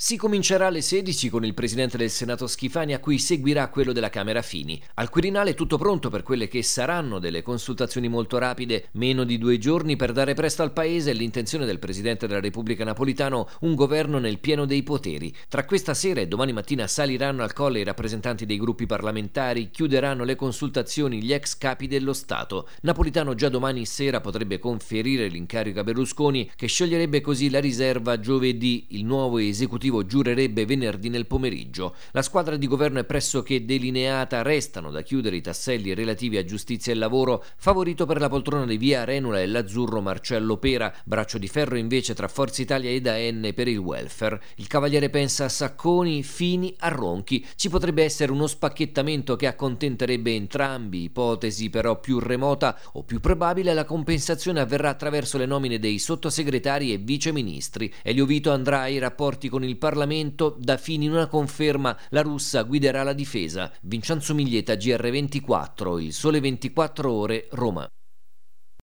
Si comincerà alle 16 con il presidente del Senato Schifani, a cui seguirà quello della Camera Fini. Al Quirinale tutto pronto per quelle che saranno delle consultazioni molto rapide, meno di 2 giorni per dare presto al Paese e l'intenzione del presidente della Repubblica Napolitano un governo nel pieno dei poteri. Tra questa sera e domani mattina saliranno al Colle i rappresentanti dei gruppi parlamentari, chiuderanno le consultazioni gli ex capi dello Stato. Napolitano già domani sera potrebbe conferire l'incarico a Berlusconi, che scioglierebbe così la riserva giovedì. Il nuovo esecutivo giurerebbe venerdì nel pomeriggio. La squadra di governo è pressoché delineata, restano da chiudere i tasselli relativi a giustizia e lavoro. Favorito per la poltrona di via Arenula è l'azzurro Marcello Pera, braccio di ferro invece tra Forza Italia ed AN per il welfare. Il Cavaliere pensa a Sacconi, Fini, a Ronchi. Ci potrebbe essere uno spacchettamento che accontenterebbe entrambi, ipotesi però più remota o più probabile. La compensazione avverrà attraverso le nomine dei sottosegretari e viceministri. Elio Vito andrà ai rapporti con il Parlamento, da Fini una conferma, la russa guiderà la difesa. Vincenzo Miglieta, GR24, Il Sole 24 Ore, Roma.